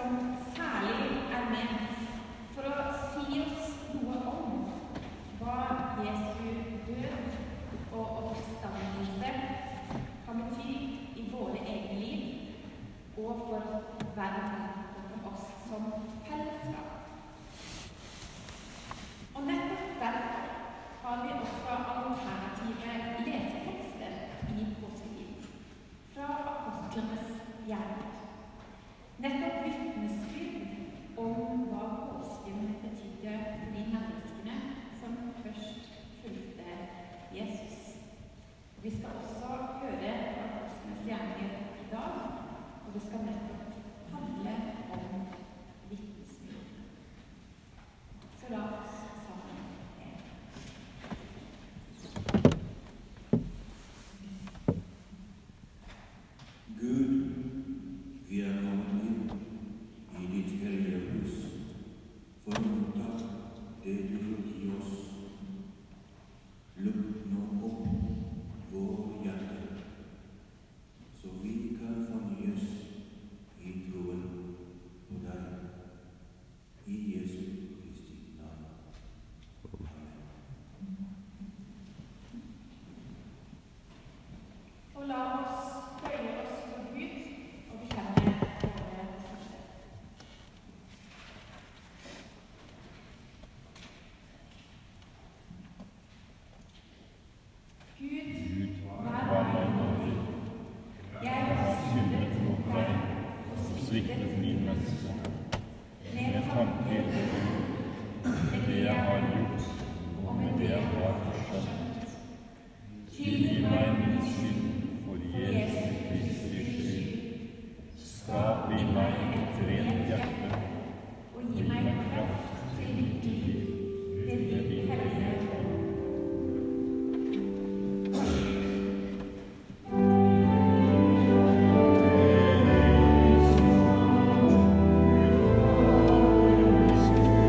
som særlig ment for å si oss noe om hva Jesu død og oppstandelse kan bety i våre egne liv og for verden og for oss som fellesskap. Og nettopp derfor har vi også alternative lesetekster i påsketiden fra apostlenes gjerninger. Nettopp vitnesbyrd om hva påsken betydde for de menneskene som først fulgte Jesus. Vi skal også høre fra apostlenes gjerninger i dag, og det skal nettopp handle om vitnesbyrd. Så la oss sammen be. Gud, vi er kommet inn i ditt hellige hus for å motta det du vil gi oss. Lukk nå opp vår hjerte, så vi kan fornyes i troen på deg. I Jesu Kristi navn. Amen. Og la oss bøye oss for Gud og bekjenne våre synder. Gud, vær meg nådig. Jeg har syndet mot deg og sviktet min neste, med tanker, med det jeg har gjort, og med det jeg har forsømt. Tilgi meg min synd for Jesu Kristi skyld. Skap i meg et rent hjerte, og gi meg kraft til nytt liv ved din hellige ånd. Amen.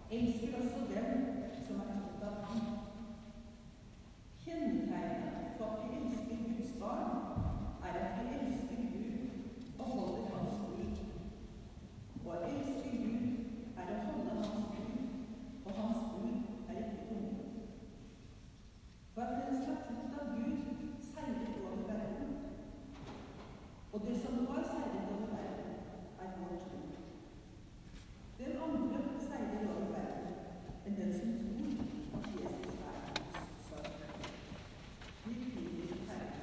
elsker også dem som er født av ham. Kjennetegnet på at vi elsker Guds barn, er at vi elsker Gud og holder hans bud. Og å elske Gud er å holde hans bud, og hans bud er ikke tunge. For at den som er født av Gud, seirer over verden. Og det som nå er seiret over verden, er vår tro. Den andre seirer over verden enn den som tror at Jesus er Guds sønn. Vi blir ferdig.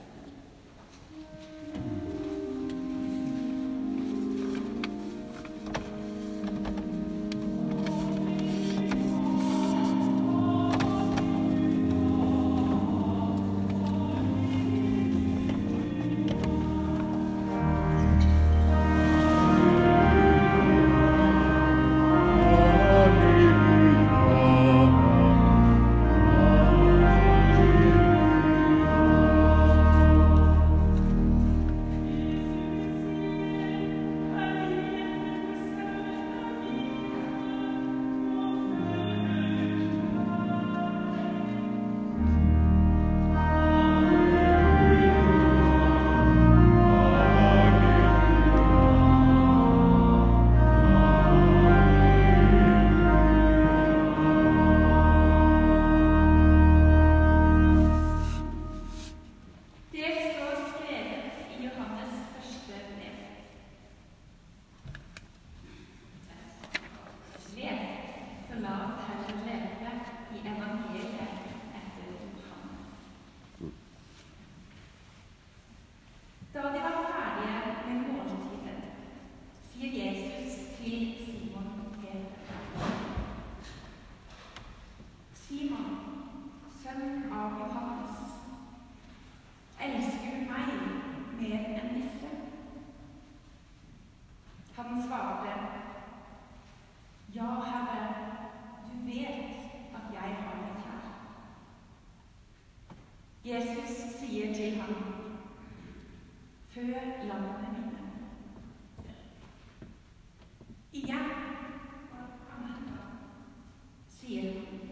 Da de var ferdige med måltidet, sier Jesus til Simon Peter: Simon, sønn av Johannes, elsker du meg mer enn disse? Han svarte: Ja, Herre, du vet at jeg har deg kjær. Jesus sier til ham: Før lammene mine. Igjen, sier han: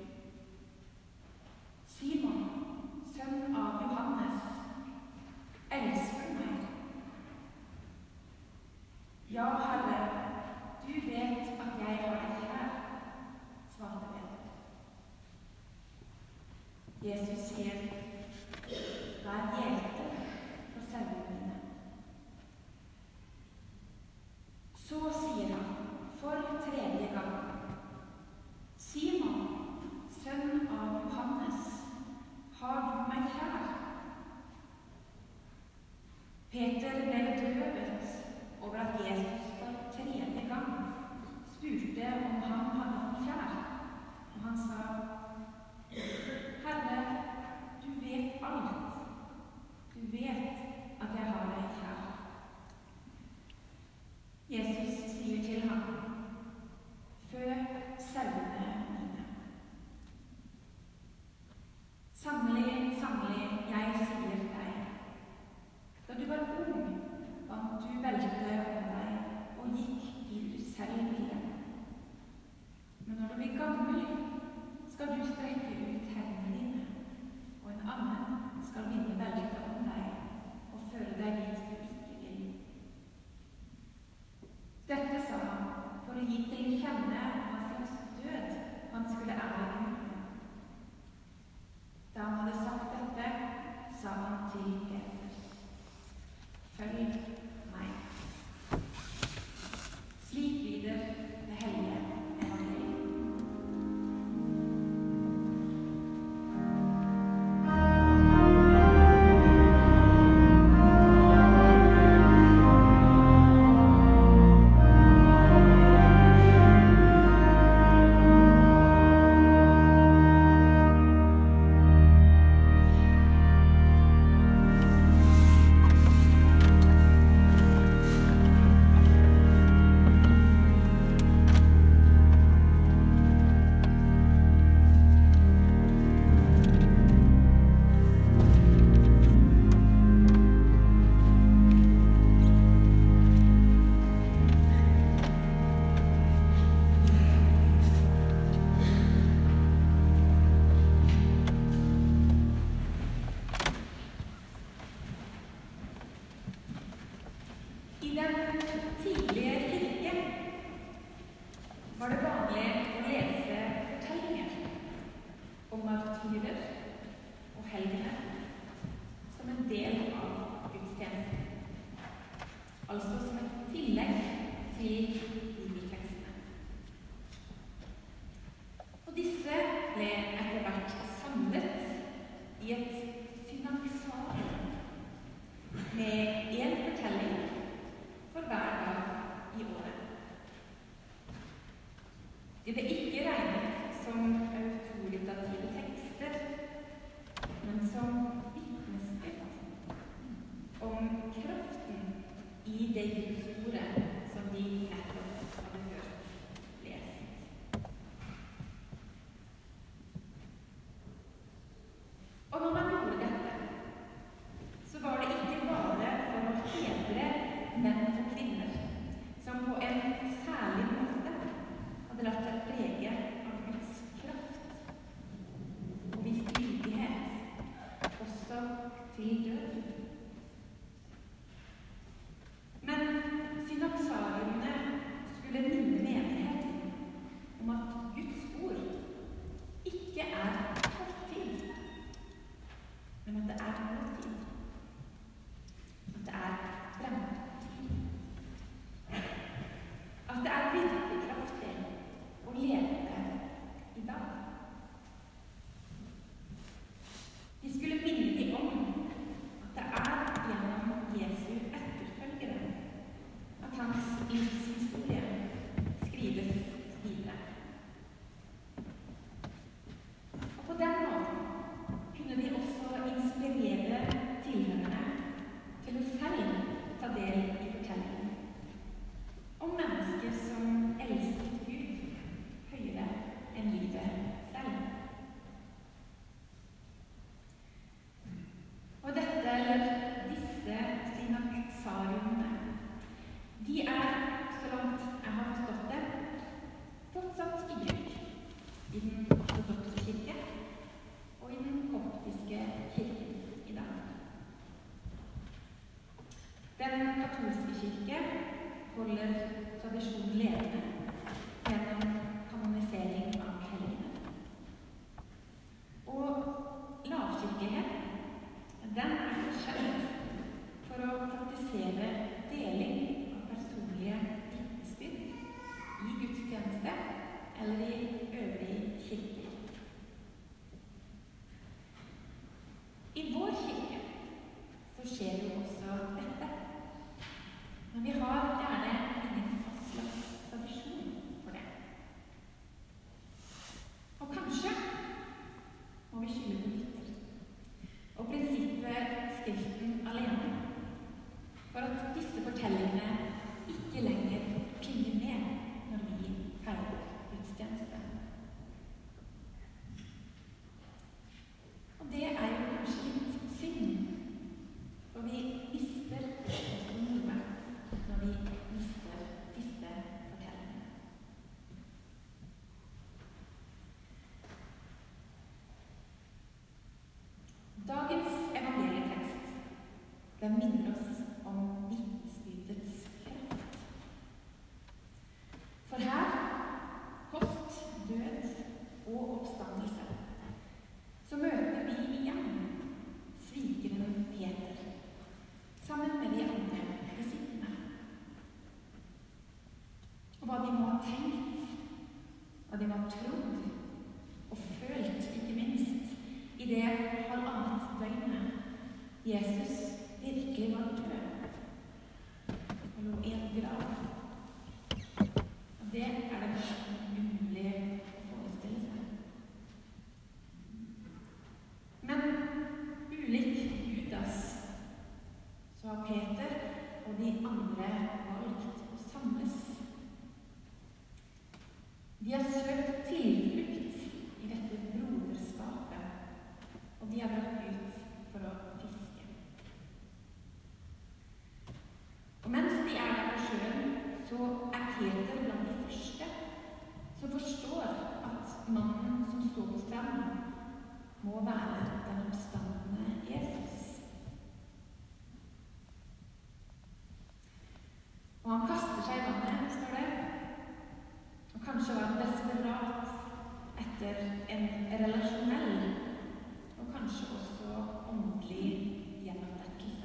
Simon, sønn av Johannes, elsker du meg? Ja, Herre, du vet at jeg har deg kjær, svarte Peter. Jesus sier: Vær gjeter for sauene mine. ble etter hvert samlet i et synaksarium med en fortelling for hver dag i året. Det ble ikke regnet som autoritative tekster, men som vitnesbyrd om kraften i det Gudsordet som de nettopp hadde hørt lest. Og når man gjorde dette, så var det ikke bare for å hedre menn og kvinner som på en særlig måte hadde latt seg prege av Guds kraft og vist villighet også til død. Men synaksariumene skulle minne menigheten om at Guds ord ikke er fortid, men at det er nåtid. At det er fremtid. At det er virkekraftig å leve i dag. De skulle minne dem om at det er gjennom Jesu etterfølgere at hans livshistorie skrives videre. Og på den måten kunne de også inspirere tilhørerne til å selv ta del i fortellingen om mennesker som elsket Gud høyere enn livet selv. Og dette, eller disse synaksariumene, de er, så langt jeg har forstått det, fortsatt i bruk i den ortodokse kirke og i den koptiske kirken i dag. Den katolske kirke holder tradisjonen levende gjennom kanonisering av helgene. Og lavkirkelighet, den er kjent for å praktisere deling av personlige vitnesbyrd i gudstjeneste eller i øvrige kirker. I vår kirke så skjer jo også dette, men vi har gjerne ingen fastlagt tradisjon for det. Og kanskje må vi skylde på lytter og prinsippet Skriften alene, for at disse fortellingene ikke lenger klinger med når vi feirer gudstjeneste. Og det er jo kanskje litt synd, for vi mister også noe når vi mister disse fortellingene. Dagens evangelietekst, den minner oss om vitnesbyrdets kraft. For her, kost, død og oppstandelse, så møter vi igjen svikeren Peter, sammen med de andre disiplene. Og hva de må ha tenkt, hva de må ha trodd og følt, ikke minst, i det halvannet døgnet Jesus virkelig var død og lå i en grav. Og det er det nesten umulig å forestille seg. Men ulik Judas så har Peter og de andre valgt å samles. De har søkt tilflukt i dette broderskapet, og de har dratt ut for å fiske. Og mens de er der på sjøen, så er Peter blant de første som forstår at mannen som står på stranden, må være den oppstandende Jesus. Og han kaster seg i vannet, står det, og kanskje var han desperat etter en relasjonell og kanskje også åndelig gjenopprettelse.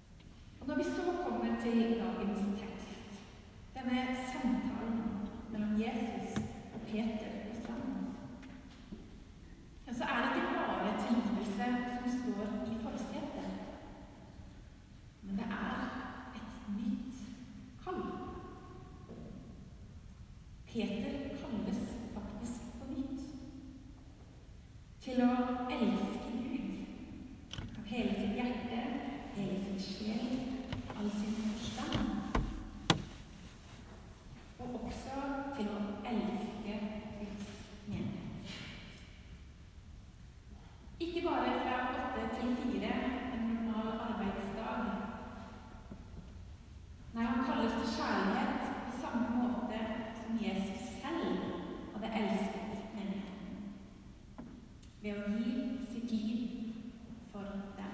Og når vi så kommer til dagens tekst, denne samtalen mellom Jesus og Peter på stranden. Ja, så er det ikke bare tilgivelse som står i forsetet, men det er et nytt kall. Peter kalles faktisk på nytt til å elske Gud av hele sitt hjerte, hele sin sjel, all sin forstand, og også til å elske Guds menighet. Ikke bare fra 8 til 4, en normal arbeidsdag. Nei, han kalles til kjærlighet på samme måte som Jesus selv hadde elsket menigheten, ved å gi sitt liv for dem.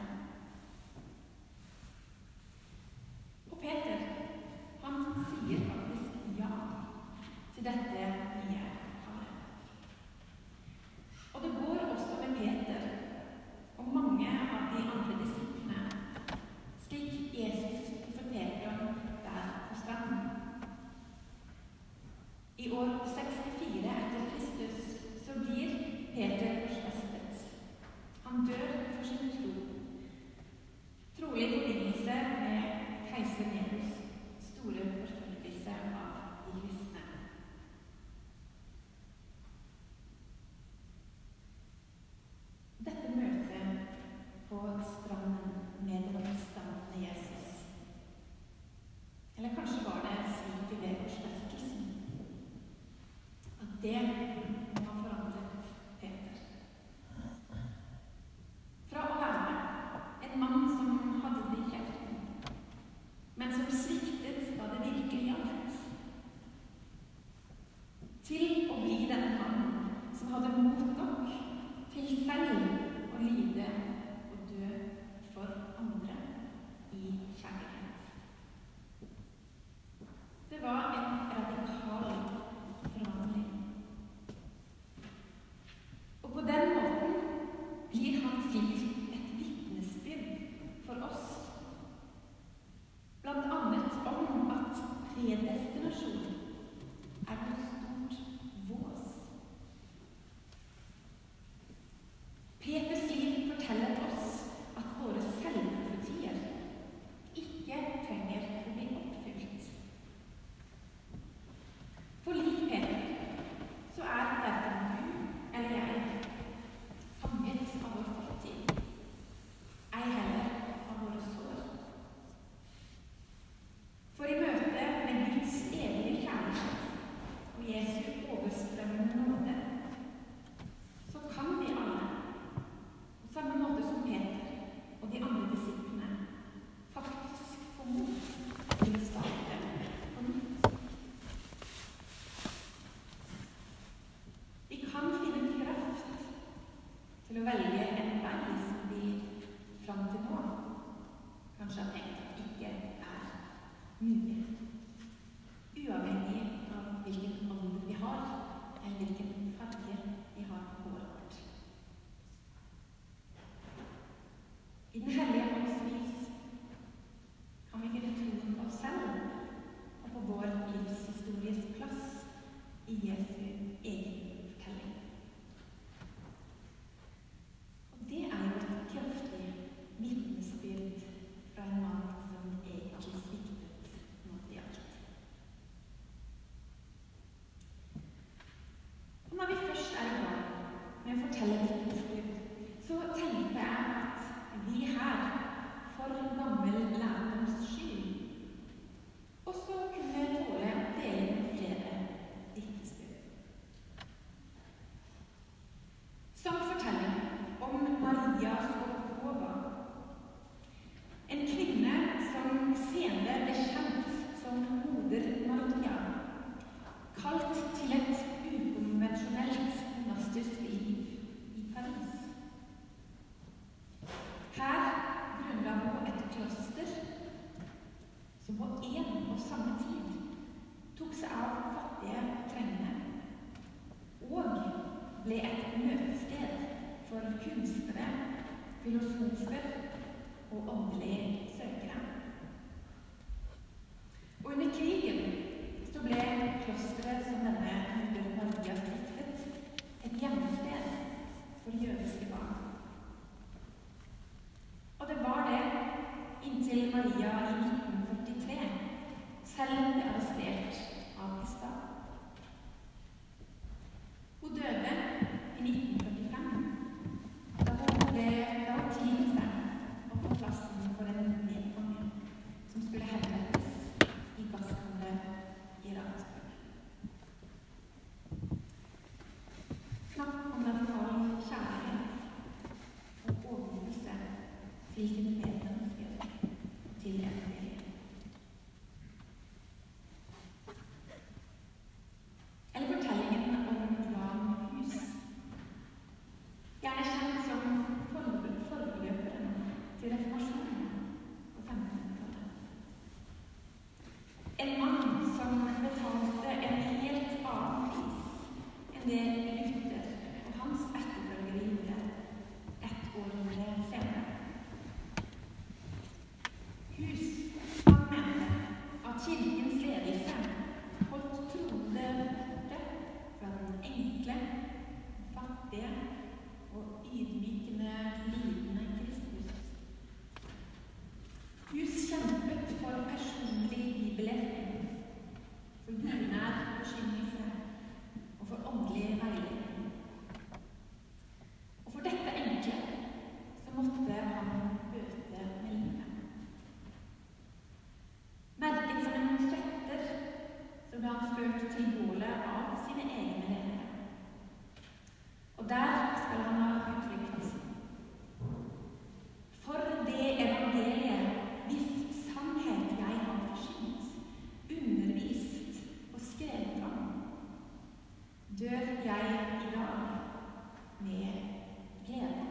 Og Peter, han sier faktisk ja til dette nye kallet. Og det går også med Peter og mange av de andre disiplene, slik Jesus fortalte om der på stranden. I år 64 etter Kristus så blir Peter korsfestet. Han dør for sin tro, trolig i forbindelse med keiser Neros store forfølgelse av de kristne. Dette møtet på stranden med den oppstandende Jesus, eller kanskje var det slik ved korsfestelsen, at det må ha forandret Peter. Fra å være en mann som hadde det i kjeften, men som sviktet da det virkelig gjaldt, til å bli denne mannen som hadde mot nok til selv å lide og dø for andre i kjærlighet. Det var en radikal forvandling. Og på den måten blir han til et vitnesbyrd for oss, blant annet om at predestinasjon er noe stort vås. Peters liv forteller oss at våre selvprofetier ikke trenger å bli oppfylt. For lik Peter så er verken du eller jeg fanget av vår fortid, ei heller av våre sår. For i møte med Guds evige kjærlighet og Jesu overstrømmende nåde, så kan vi alle, på samme måte som Peter og de andre disiplene, faktisk få mot til å starte på nytt. Vi kan finne kraft til å velge en vei som vi fram til nå kanskje har tenkt at ikke er mulig, uavhengig av hvilken alder vi har, eller hvilken farge vi har på håret vårt. I Den hellige ånds lys kan vi finne troen på oss selv og på vår livshistories plass i Jesu egen fortelling. Og det er jo et kraftig vitnesbyrd fra en mann som egentlig sviktet når det gjaldt. Og når vi først er i gang med å fortelle vitnesbyrd, så tenkte jeg at vi her, for gammel lærdoms skyld, også kunne tåle å dele med flere vitnesbyrd. Som fortelling om Maria Skopova, en kvinne som senere ble kjent som moder Maria, kalt til et ukonvensjonelt monastisk liv i Paris. Her grunnla hun et kloster som på en og samme tid tok seg av fattige og trengende, og ble et møtested for kunstnere, filosofer og åndelige søkere. Og under krigen så ble klosteret som denne enkle, fattige og ydmykende, lidende Kristus. Jesus kjempet for personlig bibellesning, for jordnær forkynnelse og for åndelig veiledning. Og for dette enkle så måtte han bøte med livet. Merket som en fetter så ble han ført til bålet av sine egne ledere. Og der skal han ha uttrykt: for det evangeliet, hvis sannhet jeg har forsynt, undervist og skrevet om, dør jeg i dag med glede.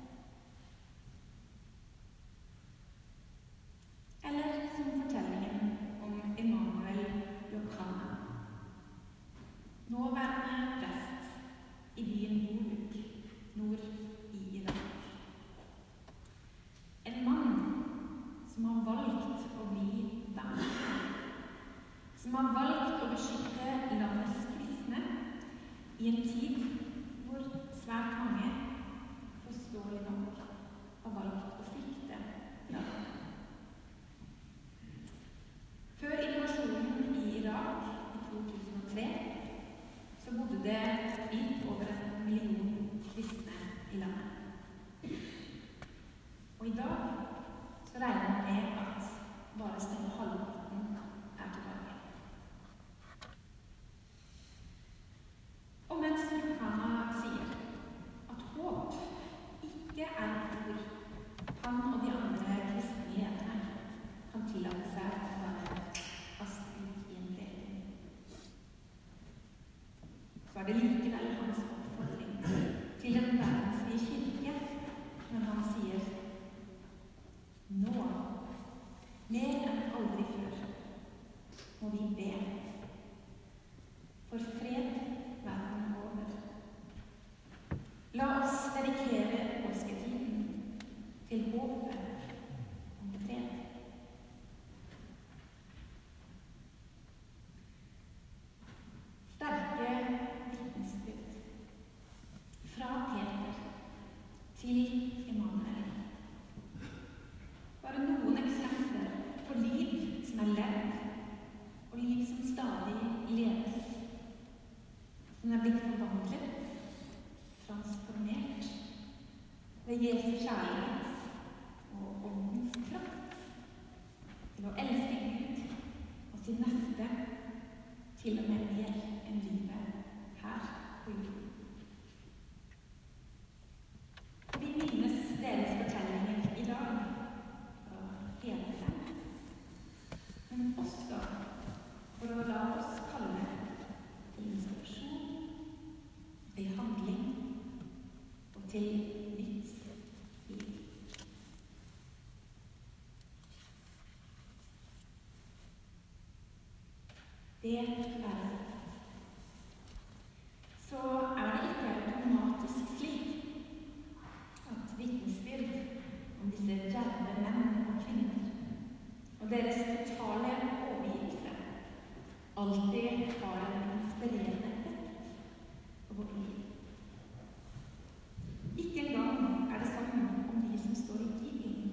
Eller som fortellingen om Emanuel Yokhana, nåværende prest i byen Boluk, nord i Irak. En mann som har valgt å bli vernet, som har valgt å beskytte landets kristne i en tid hvor svært mange, forståelig nok, har valgt å flykte landet. Før invasjonen i Irak i 2003 så bodde det litt over 1 million kristne i landet. Og i dag så regner man med at bare snart halvparten er tilbake. Og mens Yokhana sier at håp ikke er et ord han og de andre kristne lederne kan tillate seg å være fast ut i en predikning, så er det likevel hans oppfordring til den verdensvide kirke når han sier: nå, mer enn aldri før, må vi be for fred verden over. La oss dedikere påsketiden til håpet om fred. Sterke vitnesbyrd fra Peter til Emanuel. Bare noen eksempler på liv som er levd, og liv som stadig leves, som er blitt forvandlet, transformert ved Jesu kjærlighet og åndens kraft til å elske Gud og sin neste, til og med mer enn livet her på jorden. Vi minnes deres fortellinger i dag fra hele landet, men også for å la oss kalle til inspirasjon, til handling og til nytt liv. Det er sagt, så er det ikke automatisk slik at vitnesbyrd om disse djerve menn og kvinner og deres totale overgivelse alltid har en inspirerende effekt på vårt liv. Ikke engang er det sånn om de som står i Bibelen.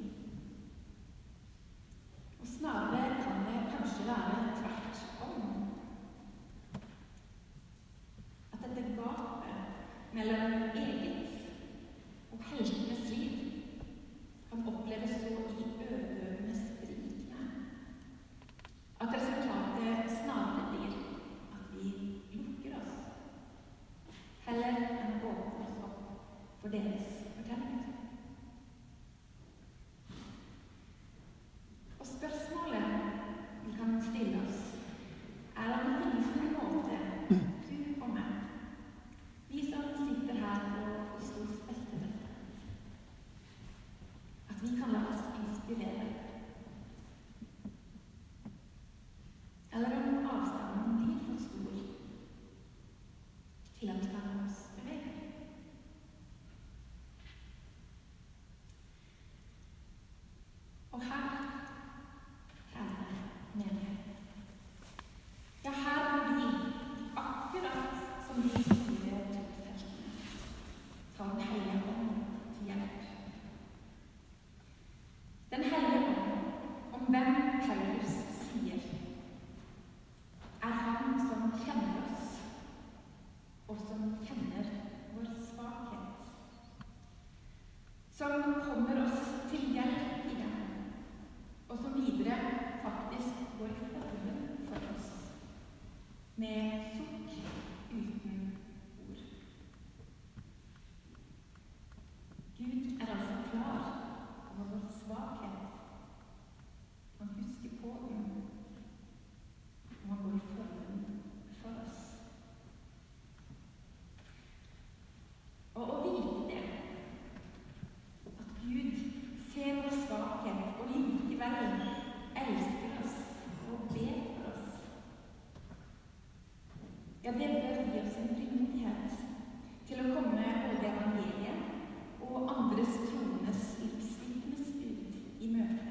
Og snarere kan det kanskje være tvert om. At dette gapet mellom eget og heltenes liv kan oppleves så iøynefallende sprikende at resultatet snarere blir at vi lukker ja, det bør gi oss en frimodighet til å komme både evangeliet og andres troendes livsvitnes ut i møte.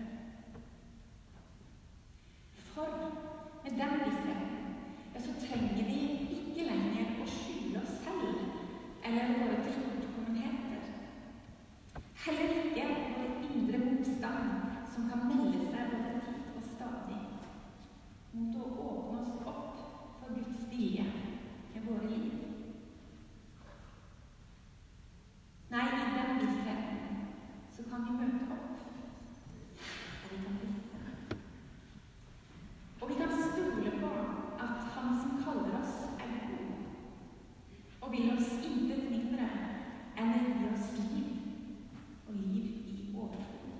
For med den vissheten, ja, så trenger vi ikke lenger å skjule oss selv eller våre tilkortkommenheter. Heller ikke vår indre motstand som kan melde seg både tid og stadig mot å åpne oss opp for Guds vilje med våre liv. Nei, i den vissheten så kan vi møte opp, og vi kan lytte. Og vi kan stole på at Han som kaller oss, er god, og vil oss intet mindre enn å gi oss liv, og liv i overflod.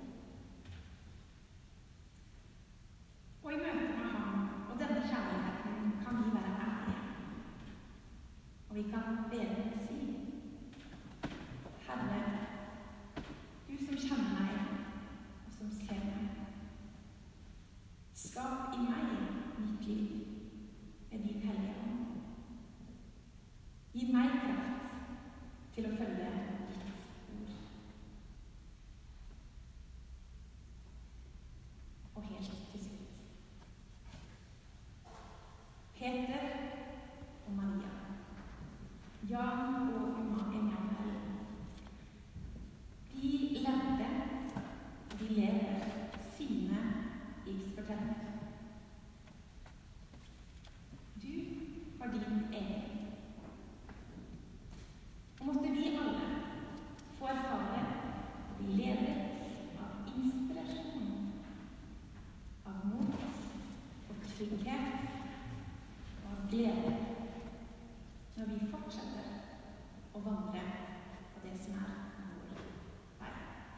Og i møte med Ham og denne kjærligheten kan vi være ærlige. Og vi kan bedre og si: Herre, du som kjenner meg og som ser meg, skap i meg mitt liv med din hellige ånd. Gi meg kraft til å følge ditt ord. Og helt til slutt: Peter og Maria, Jan og Emanuel, de levde og de lever sine livsfortellinger. Du har din egen. Og måtte vi alle få erfare å bli ledet av inspirasjon, av mot og trygghet og av glede når vi fortsetter å vandre på det som er vår vei.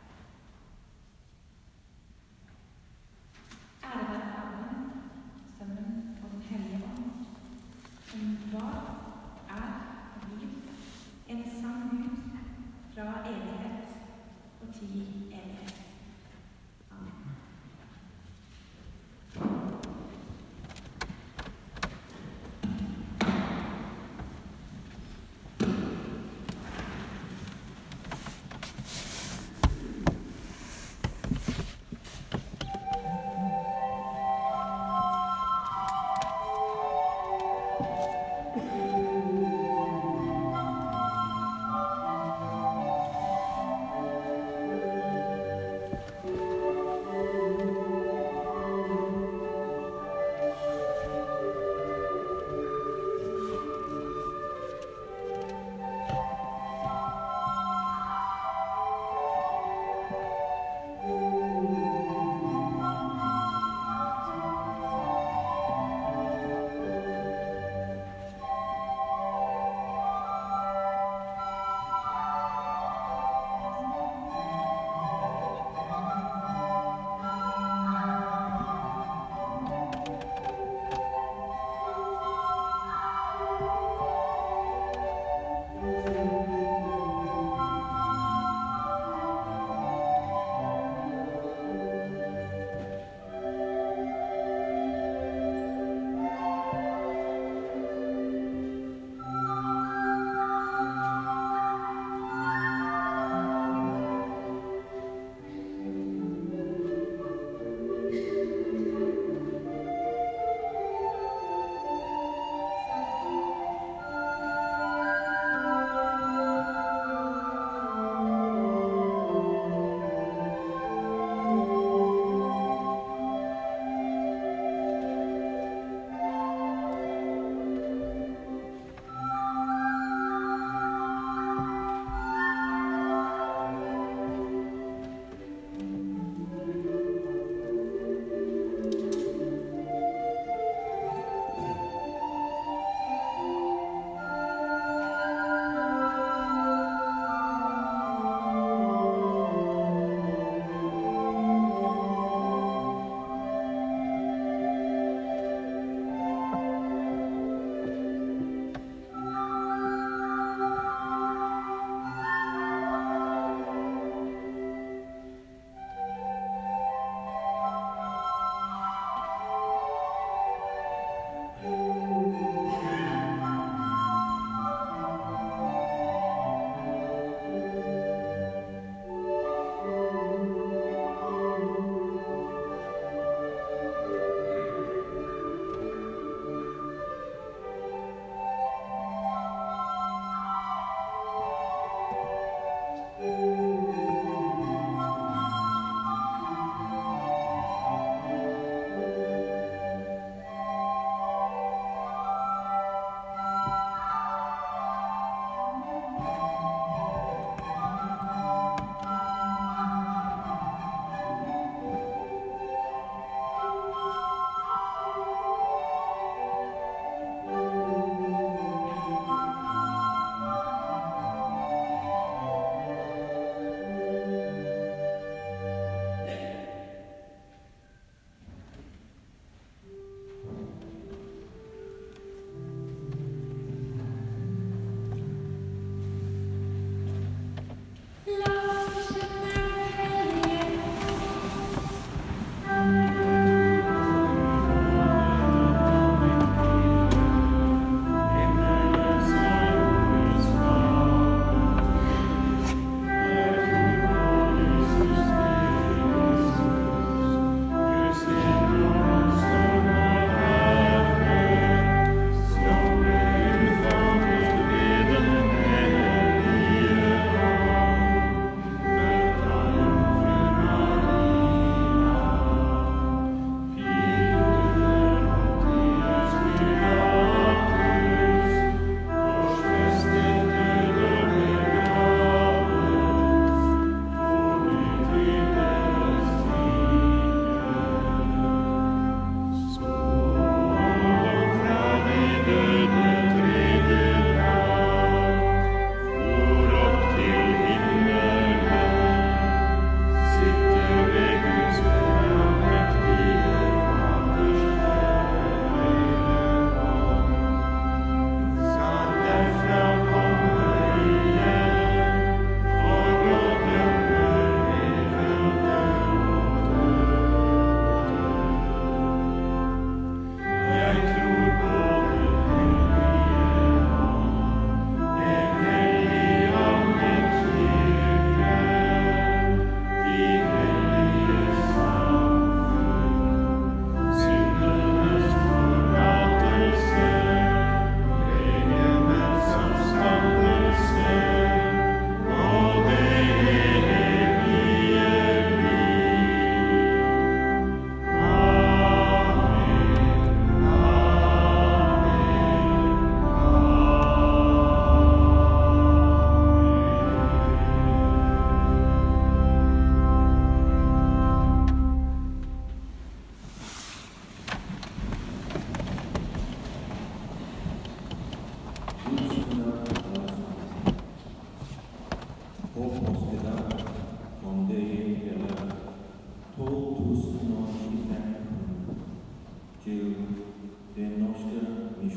Ære være Faderen, Sønnen og Den hellige ånd, som var, er og blir en sann Gud fra evighet og til evighet. Amen.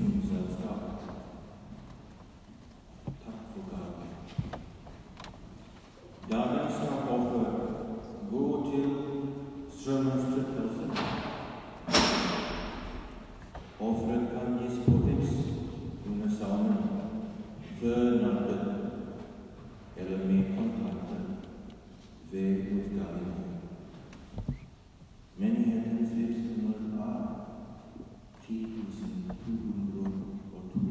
misjonsselskap. Takk for gaven. Dagens takkoffer går til Strømmens stiftelse. Offeret kan gis på Vipps under salmen før natten eller med kontakten ved utgangen. Menighetens Vipps-nummer er 10.202.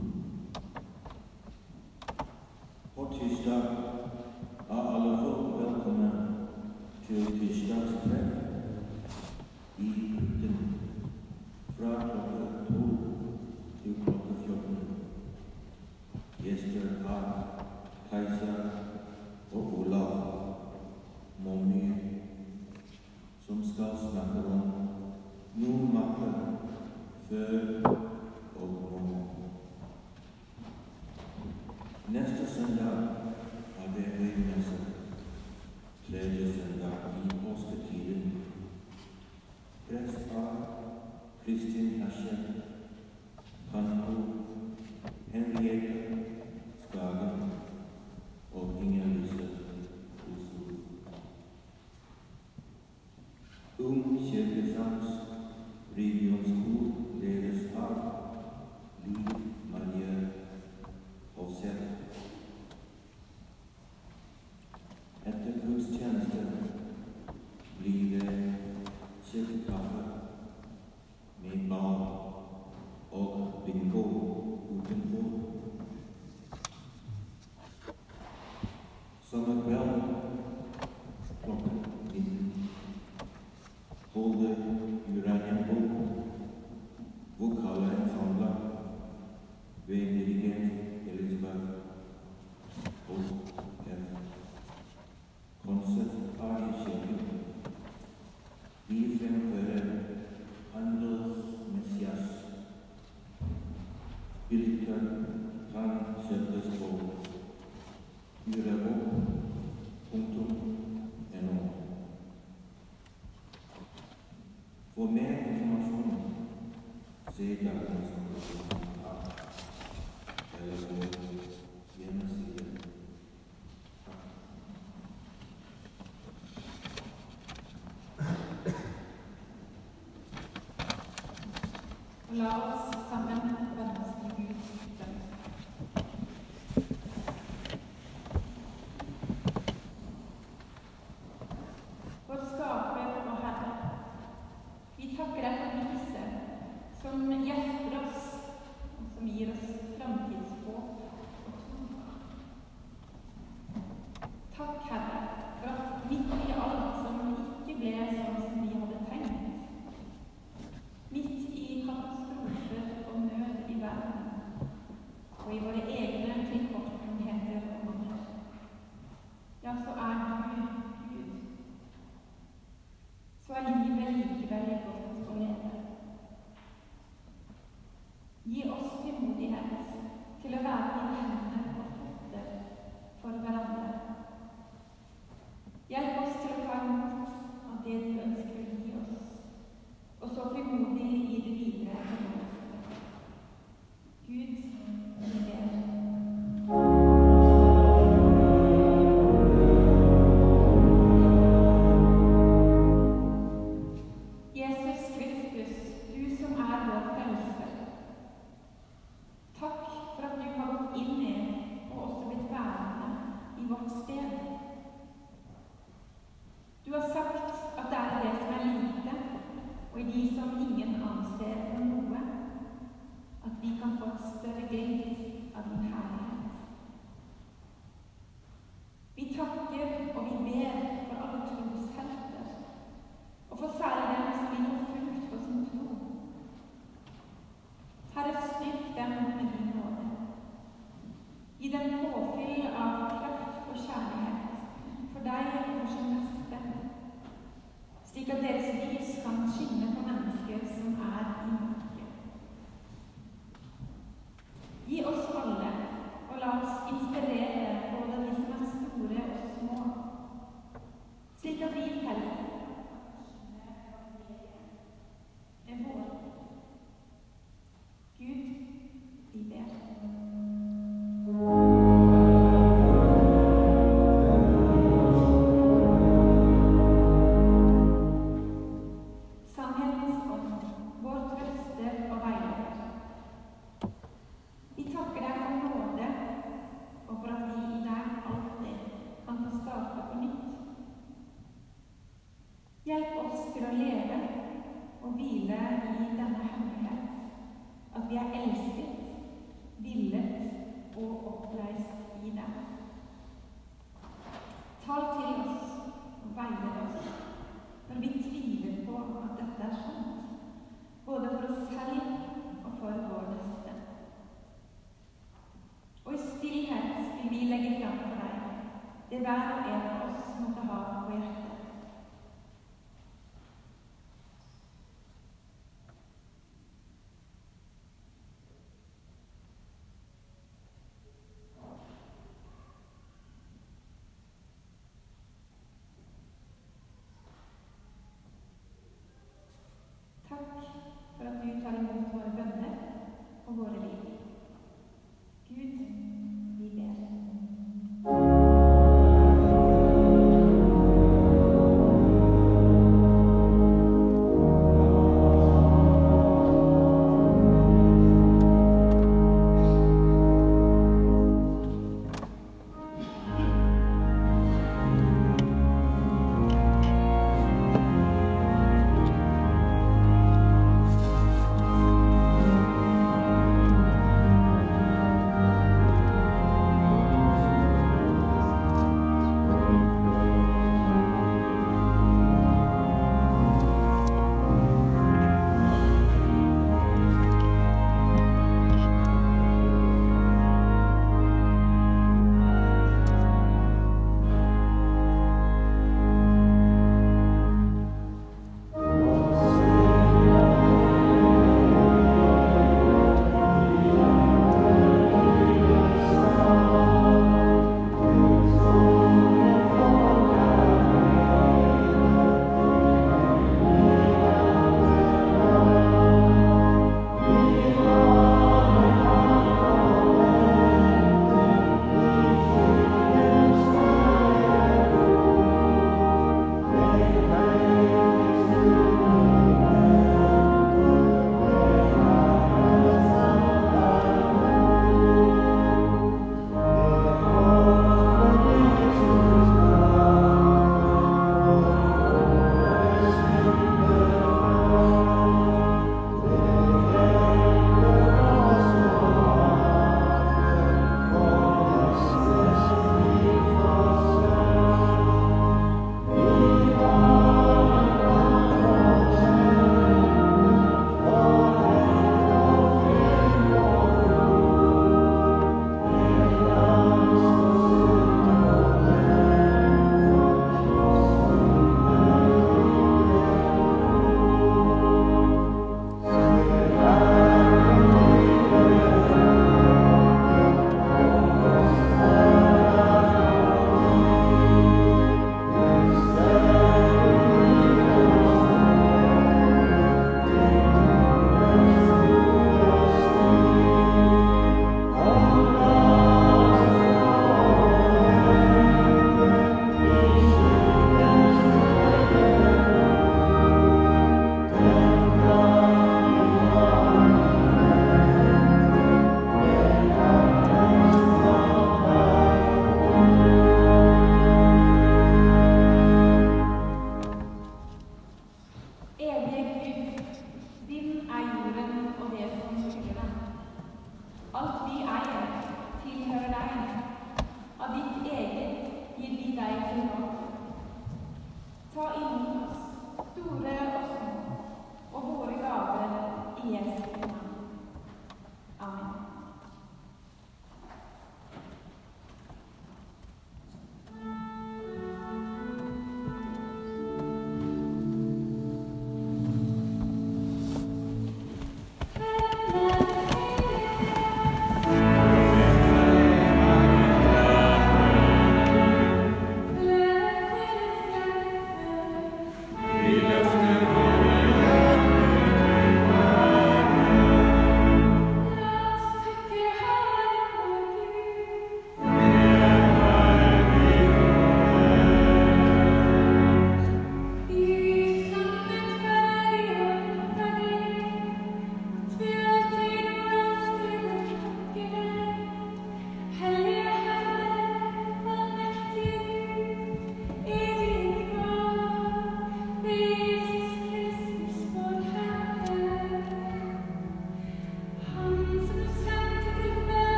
På tirsdag er alle folk velkommen til tirsdagstreff i hytten fra klokka 2 til klokka 14. Gjester er Kajsa og Olav Mommy, som skal snakke om noe makker før og nå. Neste søndag er det høymesse, tredje søndag i påsketiden. Prest er Kristin Hersen, kantor Henriette Skagen og Inger-Lise Oslo. Kirkesangs regionskor ledes av Liv Marie Hovseth. Etter gudstjenesten blir det kirkekaffe med bar og bingo utenfor. Samme kveld klokken 19 holder Uranienbok vokalensembler ved dirigent Elisabeth Holst. Konsert er i kirken. Vi fremfører Handels Messias. Billetter kan kjøpes på urabok.no. For mer informasjon, se dagens eller vår hjemmeside. La oss sammen vende oss til Guds bønn. Vår skaper og Herre, vi takker deg for lyset som gjester oss, og som gir oss framtidshåp og tro. Takk, Herre, for at midt i alt som ikke ble sånn som vi hadde tenkt, midt i katastrofer og nød i verden, og i våre egne tilkortkomheter og mangler, ja, så er du Gud. Så er livet likevel godt å leve. Gi oss frimodighet til å være dine hender og føtter for hverandre. Hjelp oss til å ta imot av det du ønsker å gi oss, og så frimodig i det videre til neste. Gud, vi ber. Jesus Kristus, du som er vår frelser. Takk for at du har gått inn i og også blitt værende i vårt sted. Du har sagt at det er det som er lite, og i de som ingen anser for noe, at vi kan få et større glimt av din herlighet. Vi takker og vi ber for alle troshelter, og for særlig dem som vi har frukt for sin tro. Herre, styrk dem med din nåde. Gi dem påfyll av kraft og kjærlighet for deg og for sin neste, slik at deres lys kan skinne på mennesker som er i mørket. Gi oss alle, og la oss inspirere både de som er store og små, slik at vi felles er vår. Gud, elsket, villet og oppreist i deg. Tal til oss og veiled oss når vi tviler på at dette er sant, både for oss selv og for vår neste. Og i stillhet vil vi legge fram for deg det hver og en av oss måtte ha på hjertet. Takk for at du tar imot våre bønner og våre liv. Gud, vi ber.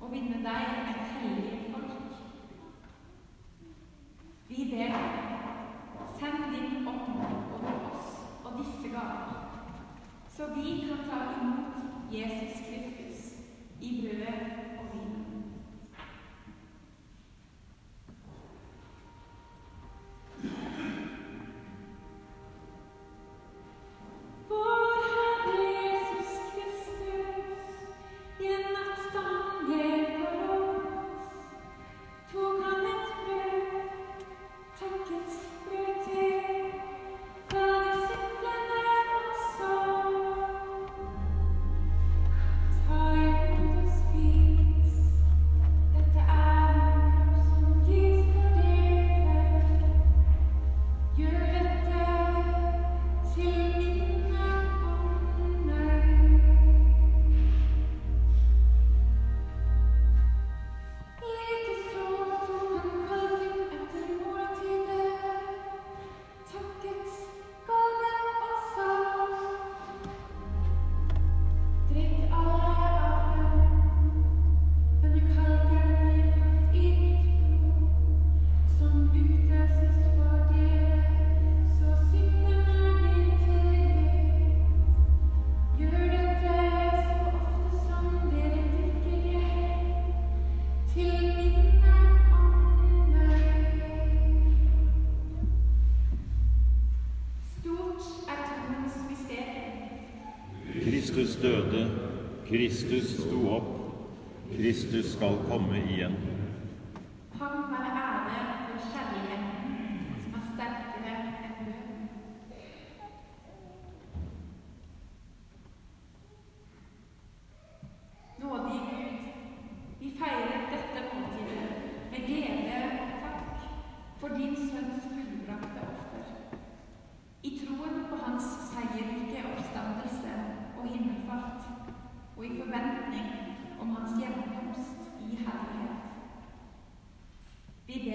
å vinne deg et hellig folk. Vi ber deg, send din ånd over oss og disse gaver, så vi kan ta imot Jesus Kristus i brødet og vinen. Kristus døde, Kristus sto opp, Kristus skal komme igjen. Ham være ære for kjærligheten som er sterkere enn døden. Nådige Gud, vi feirer dette måltidet med glede og takk for din sønns fullbrakte offer. I troen på hans seierrike oppstandelse og himmelfart, og i forventning om hans gjenkomst i herlighet. Vi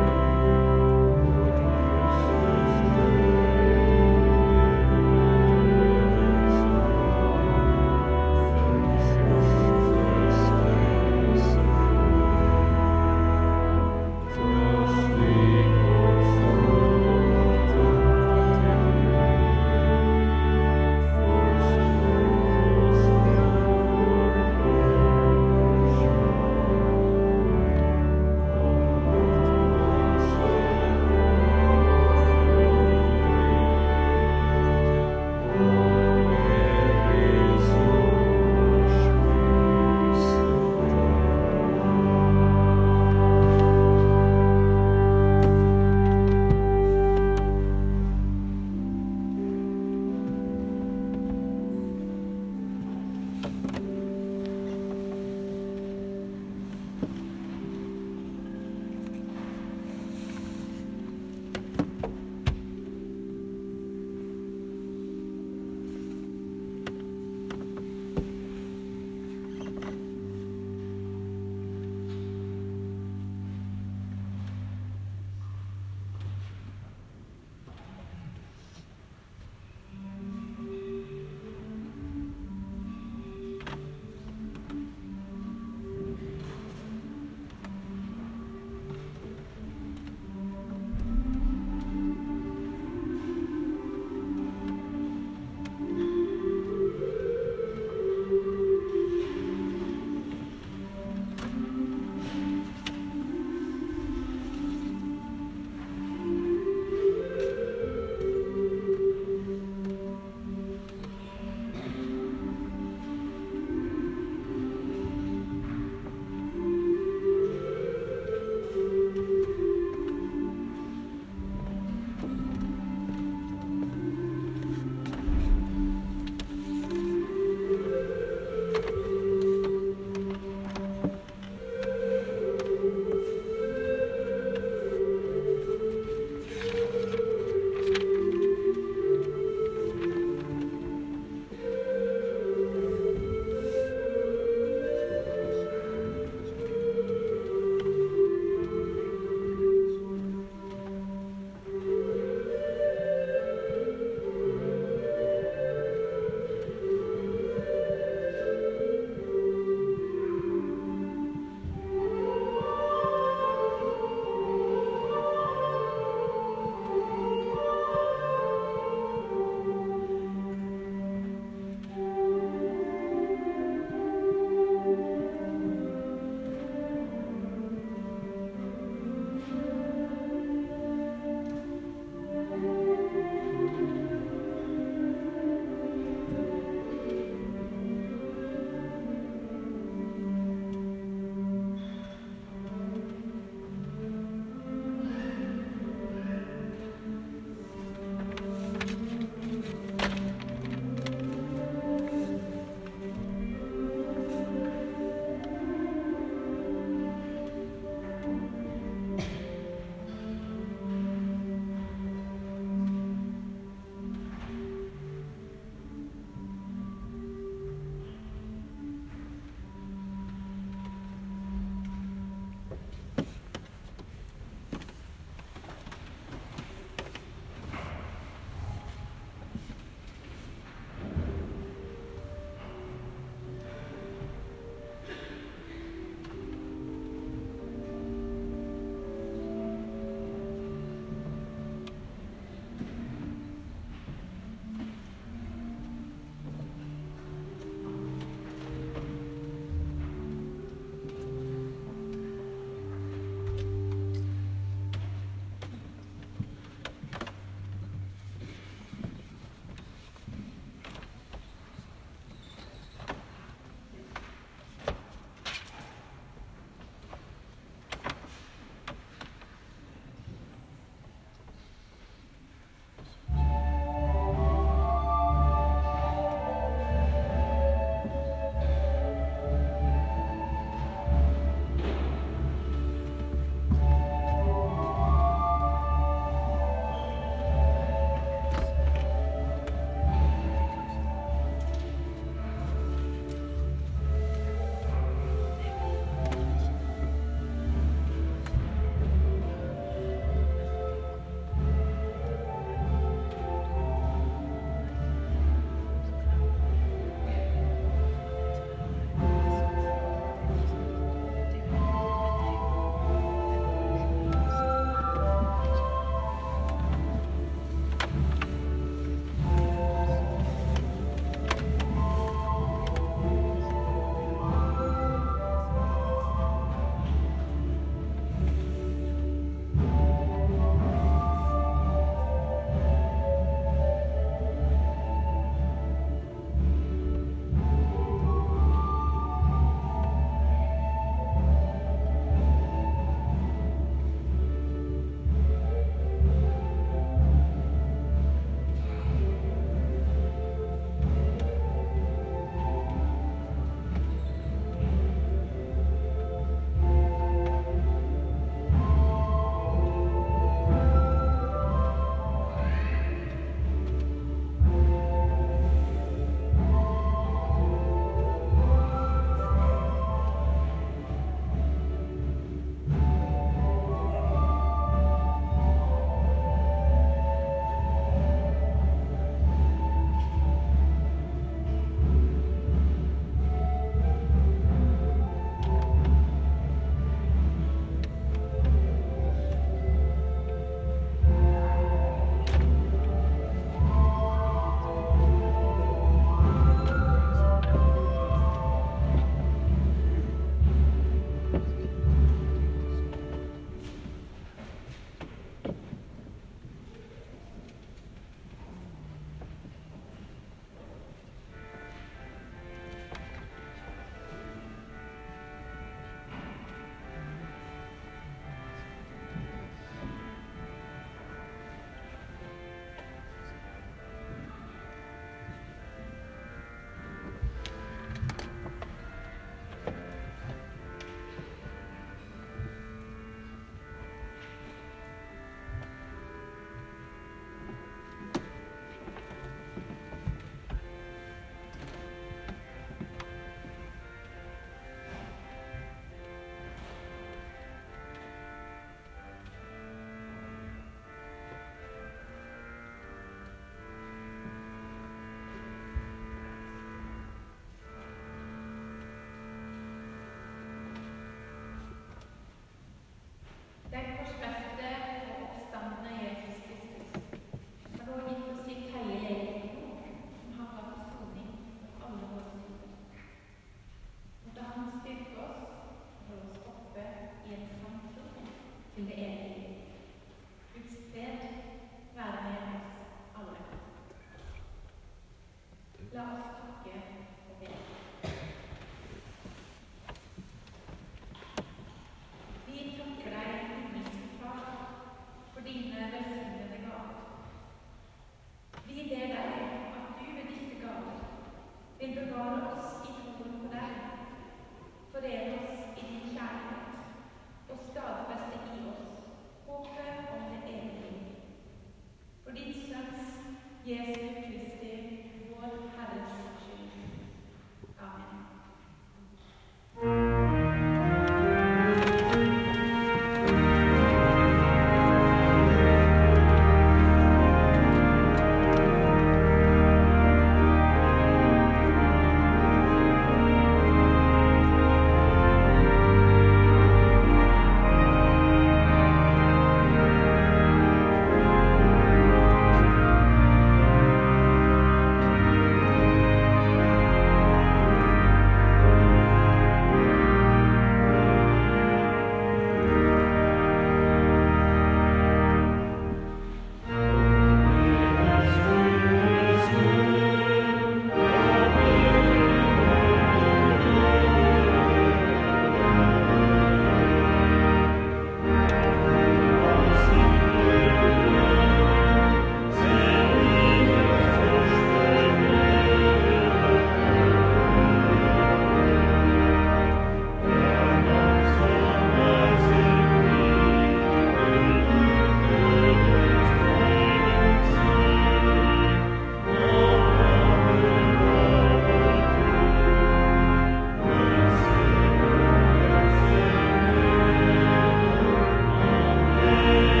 Amen.